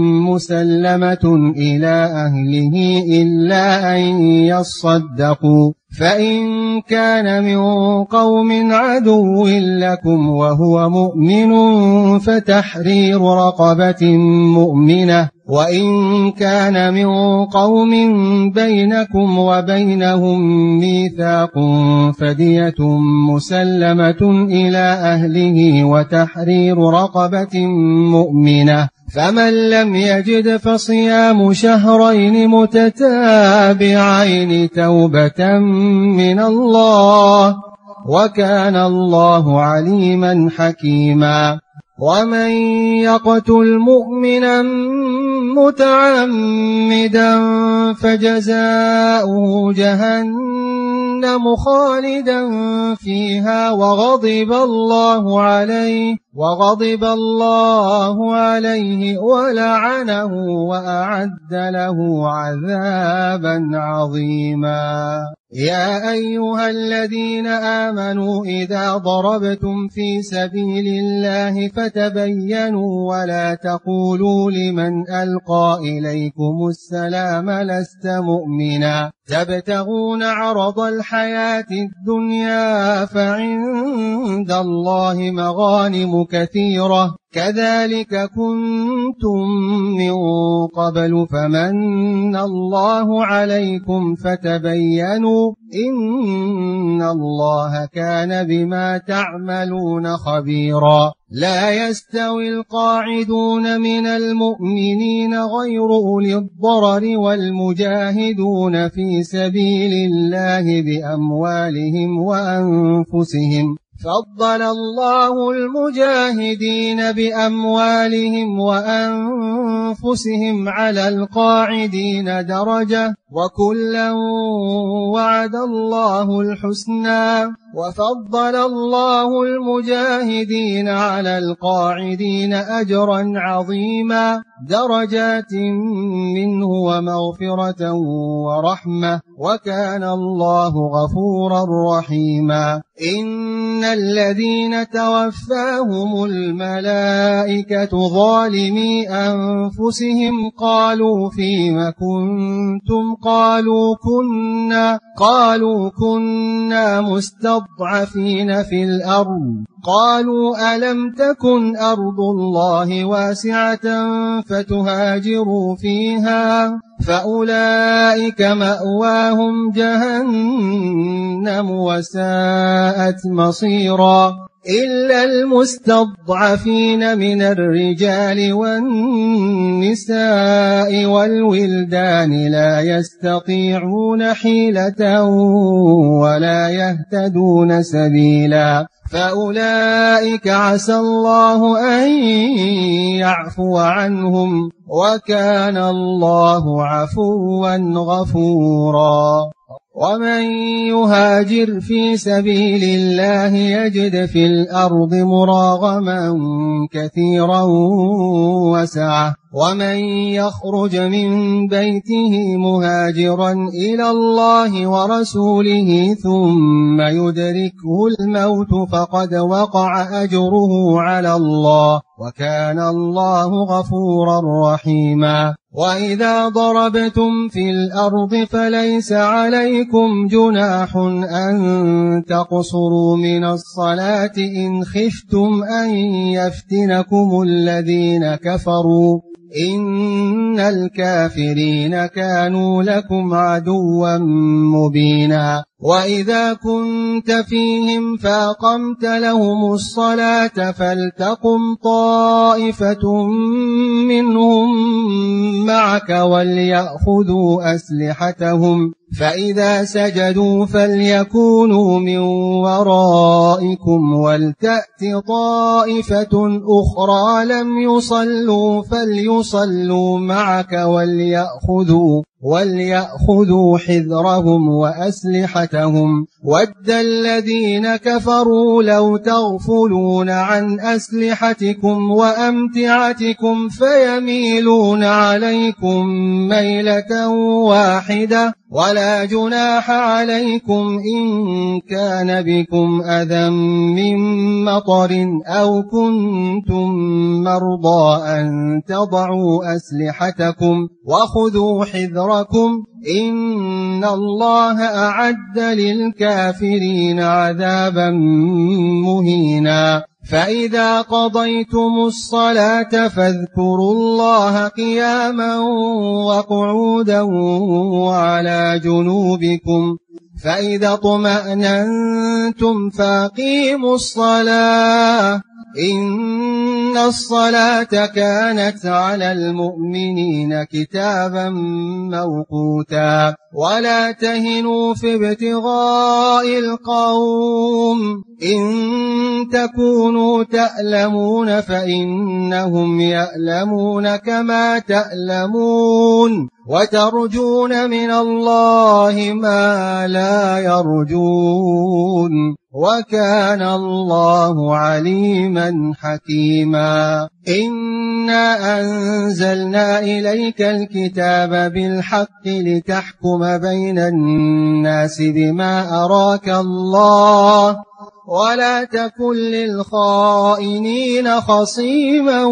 [SPEAKER 4] مسلمة إلى أهله إلا أن يصدقوا فإن كان من قوم عدو لكم وهو مؤمن فتحرير رقبة مؤمنة وإن كان من قوم بينكم وبينهم ميثاق فدية مسلمة إلى أهله وتحرير رقبة مؤمنة، فمن لم يجد فصيام شهرين متتابعين توبة من الله، وكان الله عليما حكيما. ومن يقتل مؤمنا متعمدا فجزاؤه جهنم خالدا فيها وغضب الله عليه وغضب الله عليه ولعنه وأعد له عذابا عظيما. يا أيها الذين آمنوا إذا ضربتم في سبيل الله فتبينوا ولا تقولوا لمن ألقى إليكم السلام لست مؤمنا تبتغون عرض الحياة الدنيا فعند الله مغانم كثيرة كذلك كنتم من قبل فمن الله عليكم فتبينوا إن الله كان بما تعملون خبيرا. لا يستوي القاعدون من المؤمنين غير أولي الضرر والمجاهدون في سبيل الله بأموالهم وأنفسهم، فضل الله المجاهدين بأموالهم وأنفسهم على القاعدين درجة وكلا وعد الله الحسنى، وفضل الله المجاهدين على القاعدين أجرا عظيما درجات منه ومغفرة ورحمة وكان الله غفورا رحيما. إن الذين توفاهم الملائكة ظالمي أنفسهم قالوا فيم كنتم قالوا كنا قالوا كنا مستضعفين في الأرض قالوا ألم تكن أرض الله واسعة فتهاجروا فيها فأولئك مأواهم جهنم وساءت مصيرا إلا المستضعفين من الرجال والنساء والولدان لا يستطيعون حيلة ولا يهتدون سبيلا فأولئك عسى الله أن يعفو عنهم وكان الله عفوا غفورا. ومن يهاجر في سبيل الله يجد في الأرض مراغما كثيرا وسعة ومن يخرج من بيته مهاجرا إلى الله ورسوله ثم يدركه الموت فقد وقع أجره على الله وكان الله غفورا رحيما. وإذا ضربتم في الأرض فليس عليكم جناح أن تقصروا من الصلاة إن خفتم أن يفتنكم الذين كفروا إن الكافرين كانوا لكم عدوا مبينا. وإذا كنت فيهم فأقمت لهم الصلاة فلتقم طائفة منهم معك وليأخذوا أسلحتهم فإذا سجدوا فليكونوا من ورائكم ولتأت طائفة أخرى لم يصلوا فليصلوا معك وليأخذوا وليأخذوا حذرهم وأسلحتهم ود الذين كفروا لو تغفلون عن أسلحتكم وأمتعتكم فيميلون عليكم ميلة واحدة ولا جناح عليكم إن كان بكم أذى من مطر أو كنتم مرضى أن تضعوا أسلحتكم وخذوا حذركم أجوركم إن الله أعد للكافرين عذابا مهينا فإذا قضيتم الصلاة فاذكروا الله قياما وقعودا وعلى جنوبكم فإذا اطمأننتم فأقيموا الصلاة إن الصلاة كانت على المؤمنين كتابا موقوتا ولا تهنوا في ابتغاء القوم إن تكونوا تألمون فإنهم يألمون كما تألمون وترجون من الله ما لا يرجون وكان الله عليما حكيما إنا أنزلنا إليك الكتاب بالحق لتحكم بين الناس بما أراك الله ولا تكن للخائنين خصيما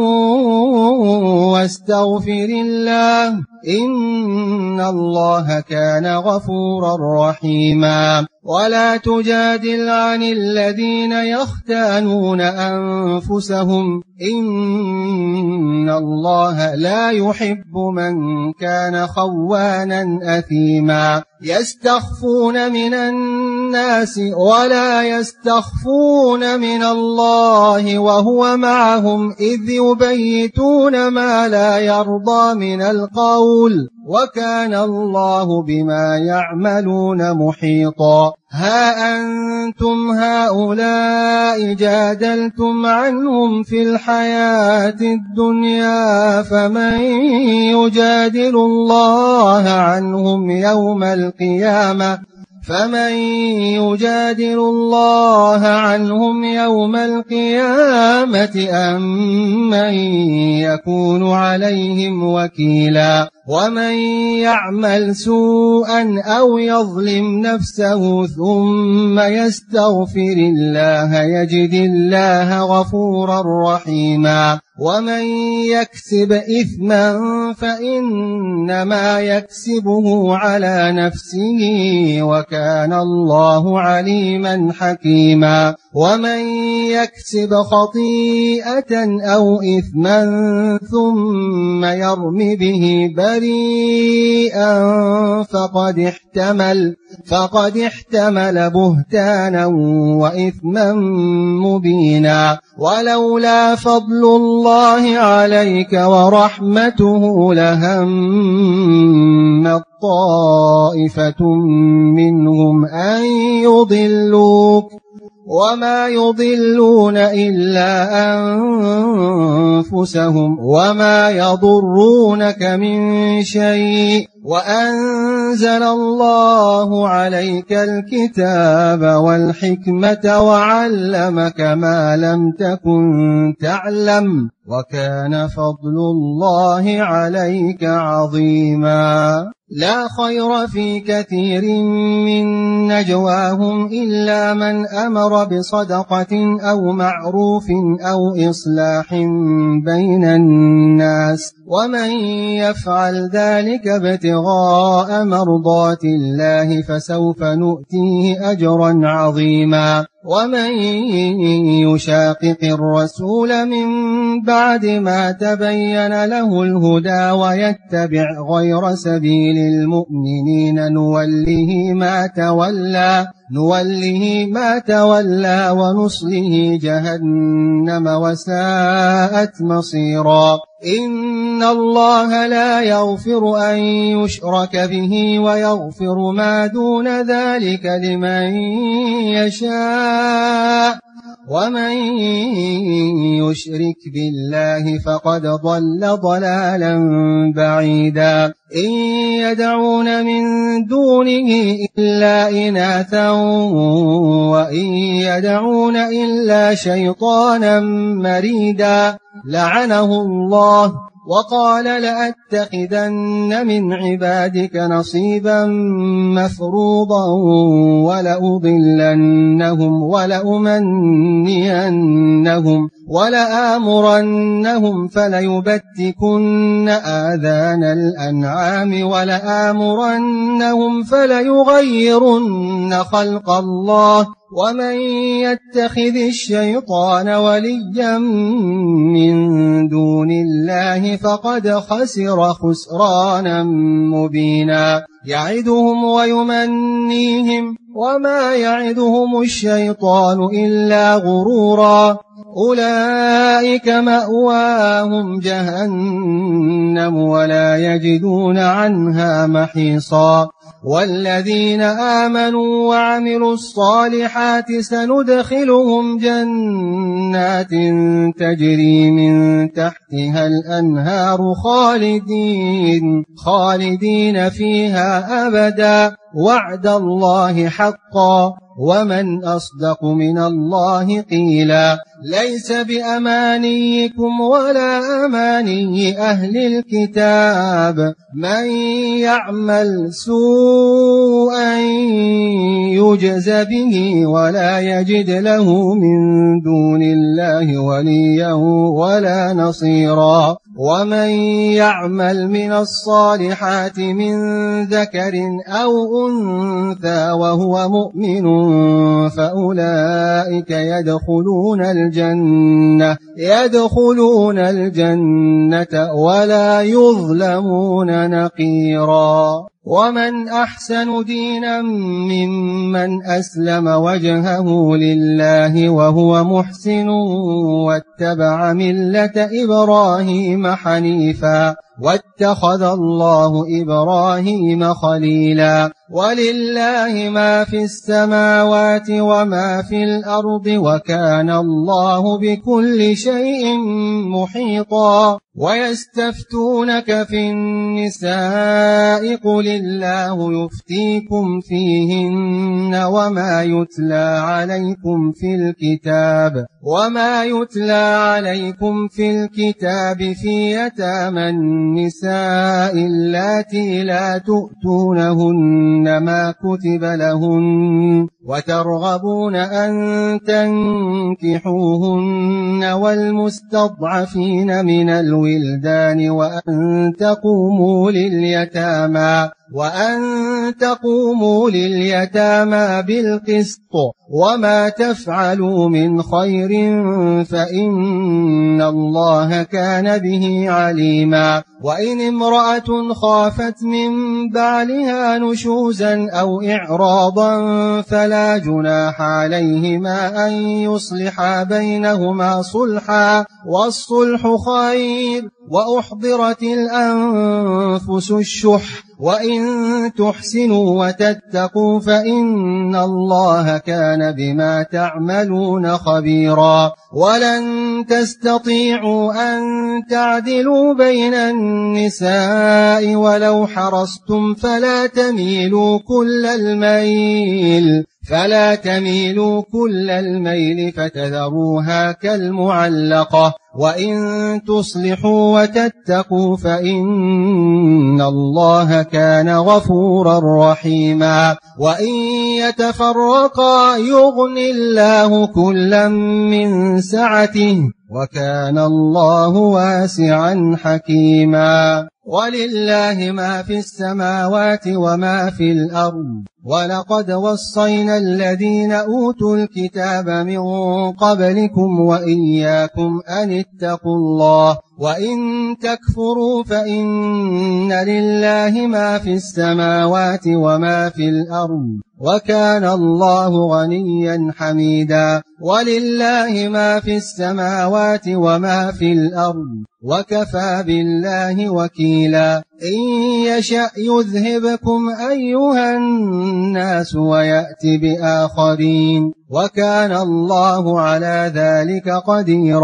[SPEAKER 4] واستغفر الله إن الله كان غفورا رحيما ولا تجادل عن الذين يختانون أنفسهم إن الله لا يحب من كان خوانا أثيما يستخفون من الناس ولا يستخفون من الله وهو معهم إذ يبيتون ما لا يرضى من القول وكان الله بما يعملون محيطا ها أنتم هؤلاء جادلتم عنهم في الحياة الدنيا فمن يجادل الله عنهم يوم القيامة فمن يجادل الله عنهم يوم القيامة أم من يكون عليهم وكيلا ومن يعمل سوءا أو يظلم نفسه ثم يستغفر الله يجد الله غفورا رحيما ومن يكسب إثما فإنما يكسبه على نفسه وكان الله عليما حكيما ومن يكسب خطيئة أو إثما ثم يرم به بريئا فقد احتمل فقد احتمل بهتانا وإثما مبينا ولولا فضل الله عليك ورحمته لهمت طائفة منهم أن يضلوك وما يضلون إلا أنفسهم وما يضرونك من شيء وأنزل الله عليك الكتاب والحكمة وعلمك ما لم تكن تعلم وكان فضل الله عليك عظيما لا خير في كثير من نجواهم إلا من أمر بصدقة أو معروف أو إصلاح بين الناس ومن يفعل ذلك ابتغاء مرضات الله فسوف نؤتيه أجرا عظيما ومن يشاقق الرسول من بعد ما تبين له الهدى ويتبع غير سبيل المؤمنين نوله ما تولى نوله ما تولى ونصله جهنم وساءت مصيرا إن الله لا يغفر أن يشرك به ويغفر ما دون ذلك لمن يشاء ومن يشرك بالله فقد ضل ضلالا بعيدا إن يدعون من دونه إلا إناثا وإن يدعون إلا شيطانا مريدا لعنه الله وقال لأتخذن من عبادك نصيبا مفروضا ولأضلنهم ولأمنينهم ولآمرنهم فليبتكن آذان الأنعام ولآمرنهم فليغيرن خلق الله ومن يتخذ الشيطان وليا من دون الله فقد خسر خسرانا مبينا يعدهم ويمنيهم وما يعدهم الشيطان إلا غرورا أولئك مأواهم جهنم ولا يجدون عنها محيصا والذين آمنوا وعملوا الصالحات سندخلهم جنات تجري من تحتها الأنهار خالدين خالدين فيها أبدا وعد الله حقا ومن أصدق من الله قيلا ليس بأمانيكم ولا أماني أهل الكتاب من يعمل سوءا يجز به ولا يجد له من دون الله وليا ولا نصيرا ومن يعمل من الصالحات من ذكر أو أنثى وهو مؤمن فأولئك يدخلون الجنة يدخلون الجنة ولا يظلمون نقيرا ومن أحسن دينا ممن أسلم وجهه لله وهو محسن واتبع ملة إبراهيم حنيفا واتخذ الله إبراهيم خليلا ولله ما في السماوات وما في الأرض وكان الله بكل شيء محيطا ويستفتونك في النساء قل الله يفتيكم فيهن وما يتلى عليكم في الكتاب وما يتلى عليكم في الكتاب في يتامى النساء اللاتي لا تؤتونهن ما كتب لهن وترغبون أن تنكحوهن والمستضعفين من الولدان وأن تقوموا لليتامى وأن تقوموا لليتامى بالقسط وما تفعلوا من خير فإن الله كان به عليما وإن امرأة خافت من بعلها نشوزا أو إعراضا فلا جناح عليهما أن يصلحا بينهما صلحا والصلح خير وأحضرت الأنفس الشح وإن تحسنوا وتتقوا فإن الله كان بما تعملون خبيرا ولن تستطيعوا أن تعدلوا بين النساء ولو حرصتم فلا تميلوا كل الميل فلا تميلوا كل الميل فتذروها كالمعلقة وإن تصلحوا وتتقوا فإن الله كان غفورا رحيما وإن يتفرقا يغن الله كلا من سعته وكان الله واسعا حكيما ولله ما في السماوات وما في الأرض ولقد وصينا الذين أوتوا الكتاب من قبلكم وإياكم أن اتقوا الله وإن تكفروا فإن لله ما في السماوات وما في الأرض وكان الله غنيا حميدا ولله ما في السماوات وما في الأرض وكفى بالله وكيلا إن يشأ يذهبكم أيها الناس ويأتي بآخرين وكان الله على ذلك قديرا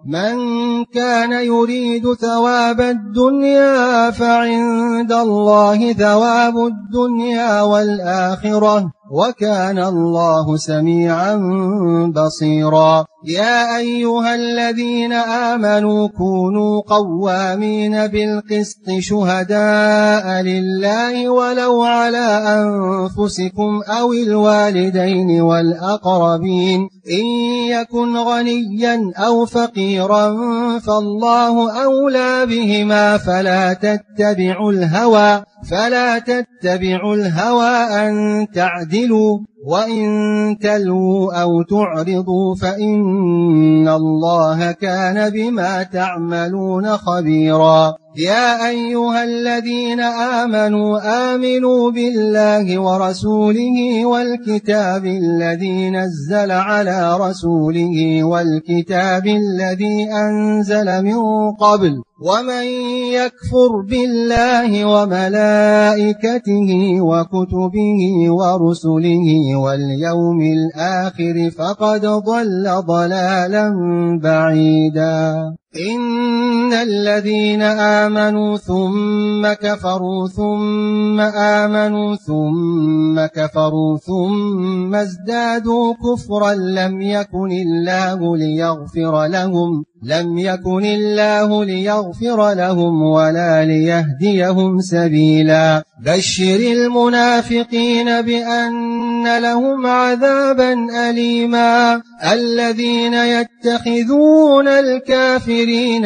[SPEAKER 4] من كان يريد ثواب الدنيا فعند الله ثواب الدنيا والآخرة وكان الله سميعا بصيرا يا أيها الذين آمنوا كونوا قوامين بالقسط شهداء لله ولو على أنفسكم أو الوالدين والأقربين إن يكن غنيا أو فقيرا فالله أولى بهما فلا تتبعوا الهوى فلا تتبعوا الهوى أن تعدلوا وإن تلووا أو تعرضوا فإن الله كان بما تعملون خبيرا يا أيها الذين آمنوا آمنوا بالله ورسوله والكتاب الذي نزل على رسوله والكتاب الذي أنزل من قبل ومن يكفر بالله وملائكته وكتبه ورسله واليوم الآخر فقد ضل ضلالا بعيدا إن الذين آمنوا ثم كفروا ثم آمنوا ثم كفروا ثم ازدادوا كفرا لم يكن الله ليغفر لهم لم يكن الله ليغفر لهم ولا ليهديهم سبيلا بشر المنافقين بأن لهم عذابا أليما الذين يتخذون الكافرين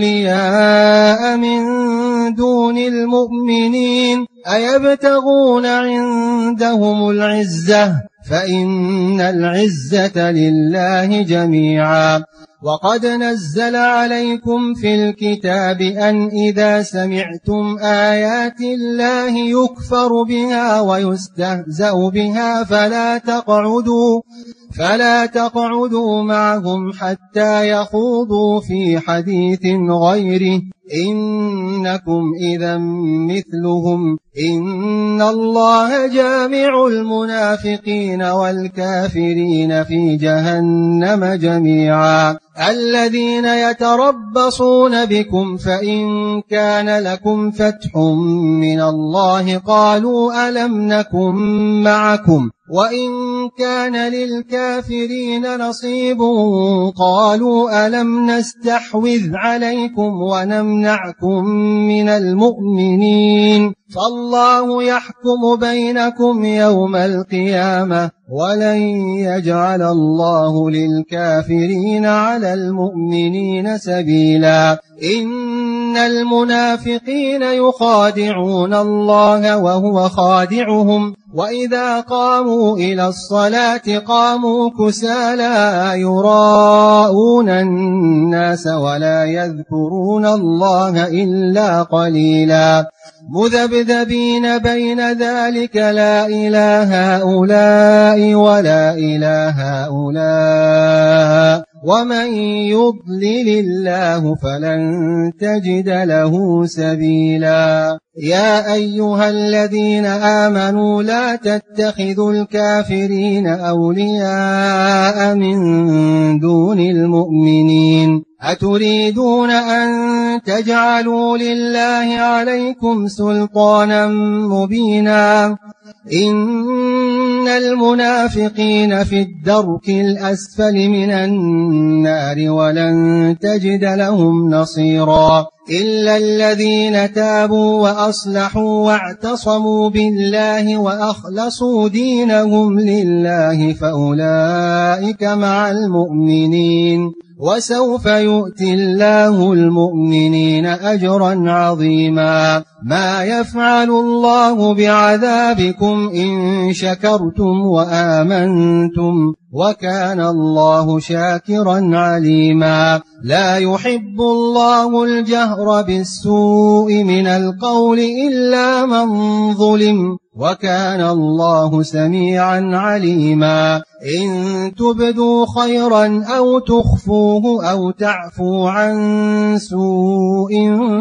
[SPEAKER 4] أولياء من دون المؤمنين أيبتغون عندهم العزة فإن العزة لله جميعا وقد نزل عليكم في الكتاب أن إذا سمعتم آيات الله يكفر بها ويستهزأ بها فلا تقعدوا فلا تقعدوا معهم حتى يخوضوا في حديث غيره إنكم إذا مثلهم إن الله جامع المنافقين والكافرين في جهنم جميعا الذين يتربصون بكم فإن كان لكم فتح من الله قالوا ألم نكن معكم وإن كان للكافرين نصيب قالوا ألم نستحوذ عليكم ونمنعكم من المؤمنين فالله يحكم بينكم يوم القيامة ولن يجعل الله للكافرين على المؤمنين سبيلا إن المنافقين يخادعون الله وهو خادعهم وإذا قاموا إلى الصلاة قاموا كسالى يراءون الناس ولا يذكرون الله إلا قليلا مذبذبين بين ذلك لا إله هؤلاء ولا إله هؤلاء ومن يضلل الله فلن تجد له سبيلا يا أيها الذين آمنوا لا تتخذوا الكافرين أولياء من دون المؤمنين أتريدون أن تجعلوا لله عليكم سلطانا مبينا إن المنافقين في الدرك الأسفل من النار ولن تجد لهم نصيرا إلا الذين تابوا وأصلحوا واعتصموا بالله وأخلصوا دينهم لله فأولئك مع المؤمنين وسوف يؤتي الله المؤمنين أجرا عظيما ما يفعل الله بعذابكم إن شكرتم وآمنتم وكان الله شاكرا عليما لا يحب الله الجهر بالسوء من القول إلا من ظلم وكان الله سميعا عليما إن تبدوا خيرا أو تخفوه أو تعفو عن سوء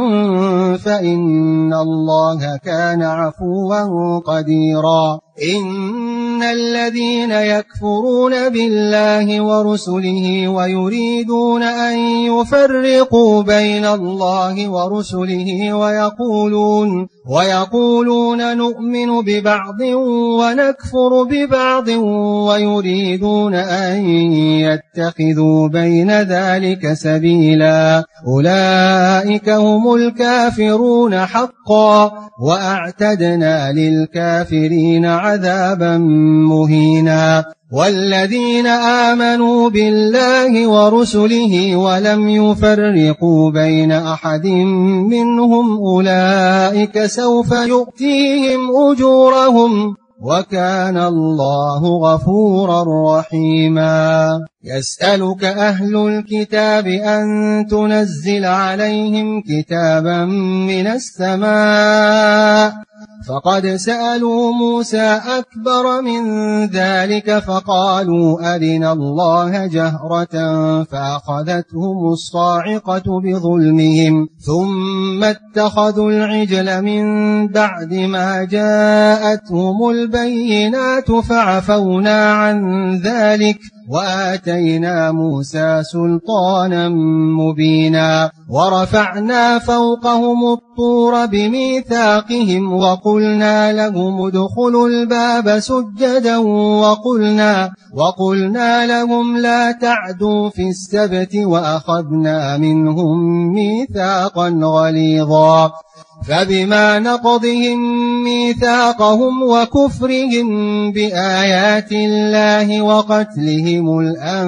[SPEAKER 4] فإن الله كان عفوا قديرا إن الذين يكفرون بالله ورسله ويريدون أن يفرقوا بين الله ورسله ويقولون ويقولون نؤمن ببعض ونكفر ببعض ويريدون أن يتخذوا بين ذلك سبيلا أولئك هم الكافرون حقا وأعتدنا للكافرين عذابا مهينا والذين آمنوا بالله ورسله ولم يفرقوا بين أحد منهم أولئك سوف يؤتيهم أجورهم وكان الله غفورا رحيما يسألك أهل الكتاب أن تنزل عليهم كتابا من السماء فقد سألوا موسى أكبر من ذلك فقالوا أرنا الله جهرة فأخذتهم الصاعقة بظلمهم ثم اتخذوا العجل من بعد ما جاءتهم البينات فعفونا عن ذلك وآتينا موسى سلطانا مبينا ورفعنا فوقهم الطور بميثاقهم وقلنا لهم ادخلوا الباب سجدا وقلنا, وقلنا لهم لا تعدوا في السبت وأخذنا منهم ميثاقا غليظا فبما نقضهم ميثاقهم وكفرهم بآيات الله وقتلهم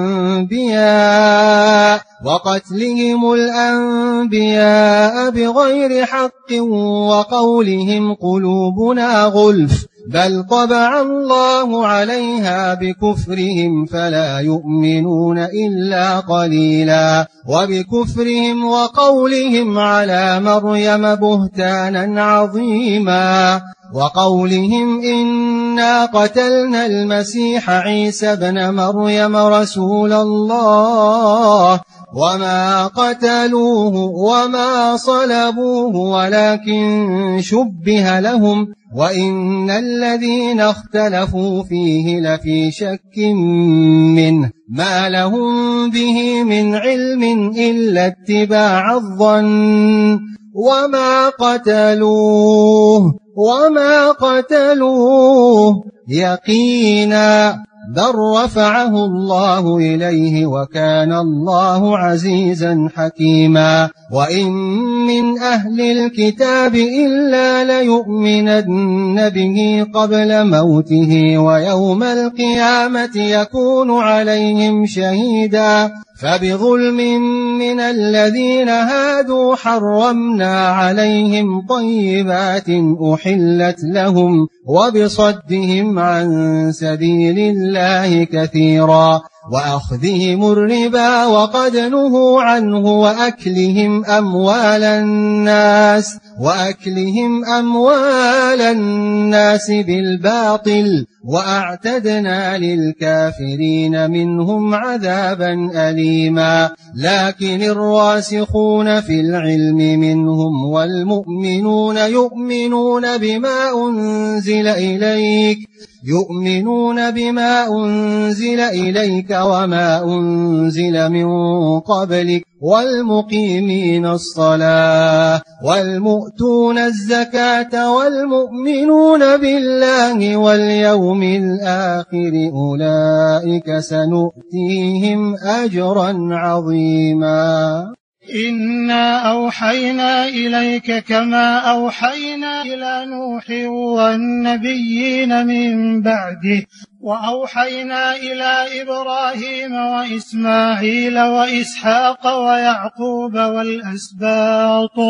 [SPEAKER 4] الأنبياء وقتلهم الأنبياء بغير حق وقولهم قلوبنا غلف بل طبع الله عليها بكفرهم فلا يؤمنون إلا قليلا وبكفرهم وقولهم على مريم بهتانا عظيما وقولهم إنا قتلنا المسيح عيسى ابن مريم رسول الله وما قتلوه وما صلبوه ولكن شبه لهم وإن الذين اختلفوا فيه لفي شك منه ما لهم به من علم إلا اتباع الظن وما قتلوه وما قتلوه يقينا بل رفعه الله إليه وكان الله عزيزا حكيما وإن من أهل الكتاب إلا ليؤمنن به قبل موته ويوم القيامة يكون عليهم شهيدا فبظلم من الذين هادوا حرمنا عليهم طيبات أحلت لهم وبصدهم عن سبيل الله كثيرا وأخذهم الربا وقد نهوا عنه وأكلهم أموال الناس وأكلهم أموال الناس بالباطل وأعتدنا للكافرين منهم عذابا أليما لكن الراسخون في العلم منهم والمؤمنون يؤمنون بما أنزل إليك يؤمنون بما أنزل إليك وما أنزل من قبلك والمقيمين الصلاة والمؤتون الزكاة والمؤمنون بالله واليوم الآخر أولئك سنؤتيهم أجرا عظيما
[SPEAKER 2] إنا أوحينا إليك كما أوحينا إلى نوح والنبيين من بعده وأوحينا إلى إبراهيم وإسماعيل وإسحاق ويعقوب والأسباط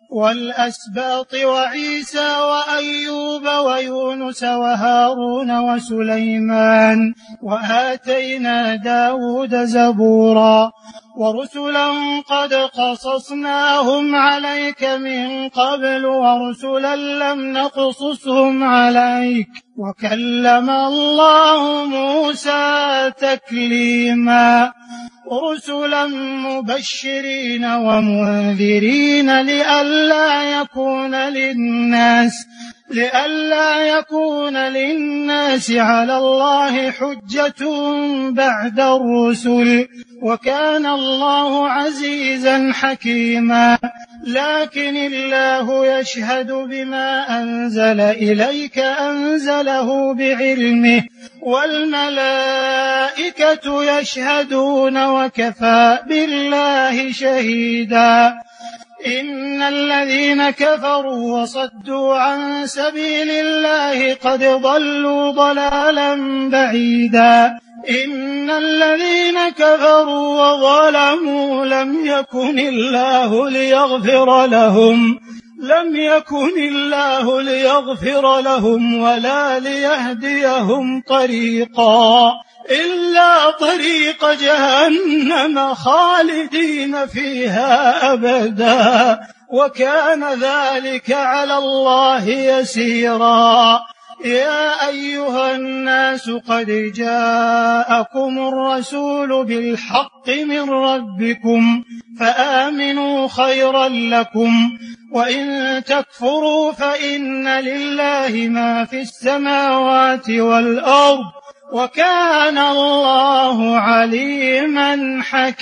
[SPEAKER 2] والأسباط وعيسى وأيوب ويونس وهارون وسليمان وآتينا داود زبورا ورسلا قد قصصناهم عليك من قبل ورسلا لم نقصصهم عليك وكلم الله موسى تكليما رسلا مبشرين ومنذرين لئلا يكون للناس لئلا يكون للناس على الله حجة بعد الرسل وكان الله عزيزا حكيما لكن الله يشهد بما أنزل إليك أنزله بعلمه والملائكة يشهدون وكفى بالله شهيدا إن الذين كفروا وصدوا عن سبيل الله قد ضلوا ضلالا بعيدا إن الذين كفروا وظلموا لم يكن الله ليغفر لهم لم يكن الله ليغفر لهم ولا ليهديهم طريقا إلا طريق جهنم خالدين فيها أبدا وكان ذلك على الله يسيرا يا أيها الناس قد جاءكم الرسول بالحق من ربكم فآمنوا خيرا لكم وإن تكفروا فإن لله ما في السماوات والأرض وكان الله عليما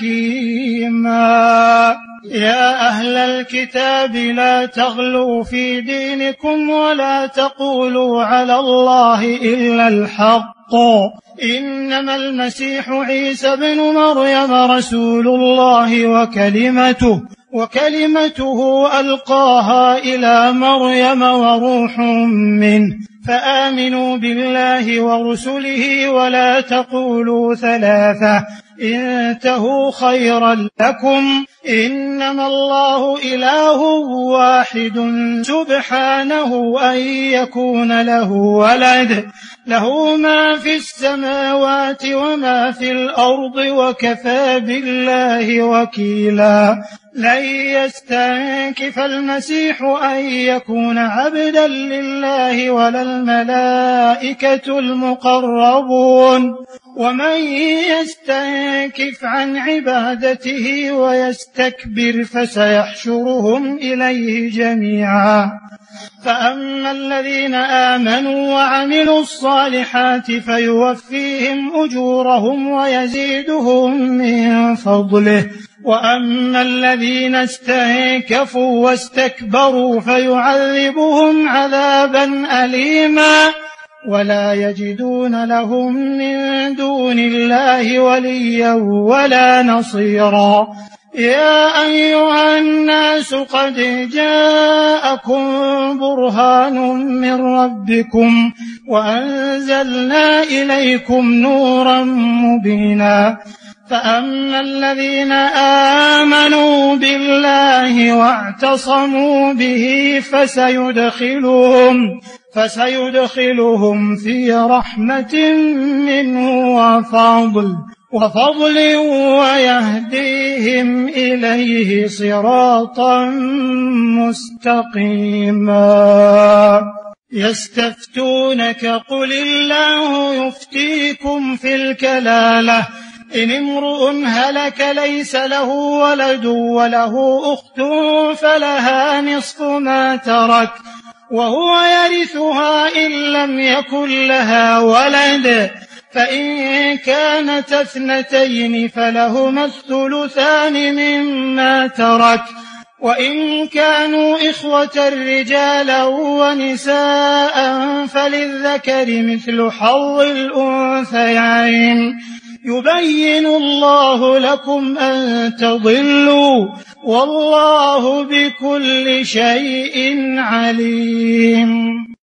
[SPEAKER 2] حكيما يا أهل الكتاب لا تغلوا في دينكم ولا تقولوا على الله إلا الحق إنما المسيح عيسى بن مريم رسول الله وكلمته وكلمته ألقاها إلى مريم وروح منه فآمنوا بالله ورسله ولا تقولوا ثلاثة انتهوا خيرا لكم إنما الله إله واحد سبحانه أن يكون له ولد له ما في السماوات وما في الأرض وكفى بالله وكيلا لن يستنكف المسيح أن يكون عبدا لله ولا الملائكة المقربون ومن يستنكف عن عبادته ويستكبر فسيحشرهم إليه جميعا فأما الذين آمنوا وعملوا الصالحات فيوفيهم أجورهم ويزيدهم من فضله وأما الذين استنكفوا واستكبروا فيعذبهم عذابا أليما ولا يجدون لهم من دون الله وليا ولا نصيرا يا أيها الناس قد جاءكم برهان من ربكم وأنزلنا إليكم نورا مبينا فأما الذين آمنوا بالله واعتصموا به فسيدخلهم فسيدخلهم في رحمة منه وفضل وفضل ويهديهم إليه صراطا مستقيما يستفتونك قل الله يفتيكم في الكلالة إن امرؤ هلك ليس له ولد وله أخت فلها نصف ما ترك وهو يرثها إن لم يكن لها ولد فإن كانت اثنتين فلهما الثلثان مما ترك وإن كانوا إخوة رجالا ونساء فللذكر مثل حظ الأنثيين يبين الله لكم أن تضلوا والله بكل شيء عليم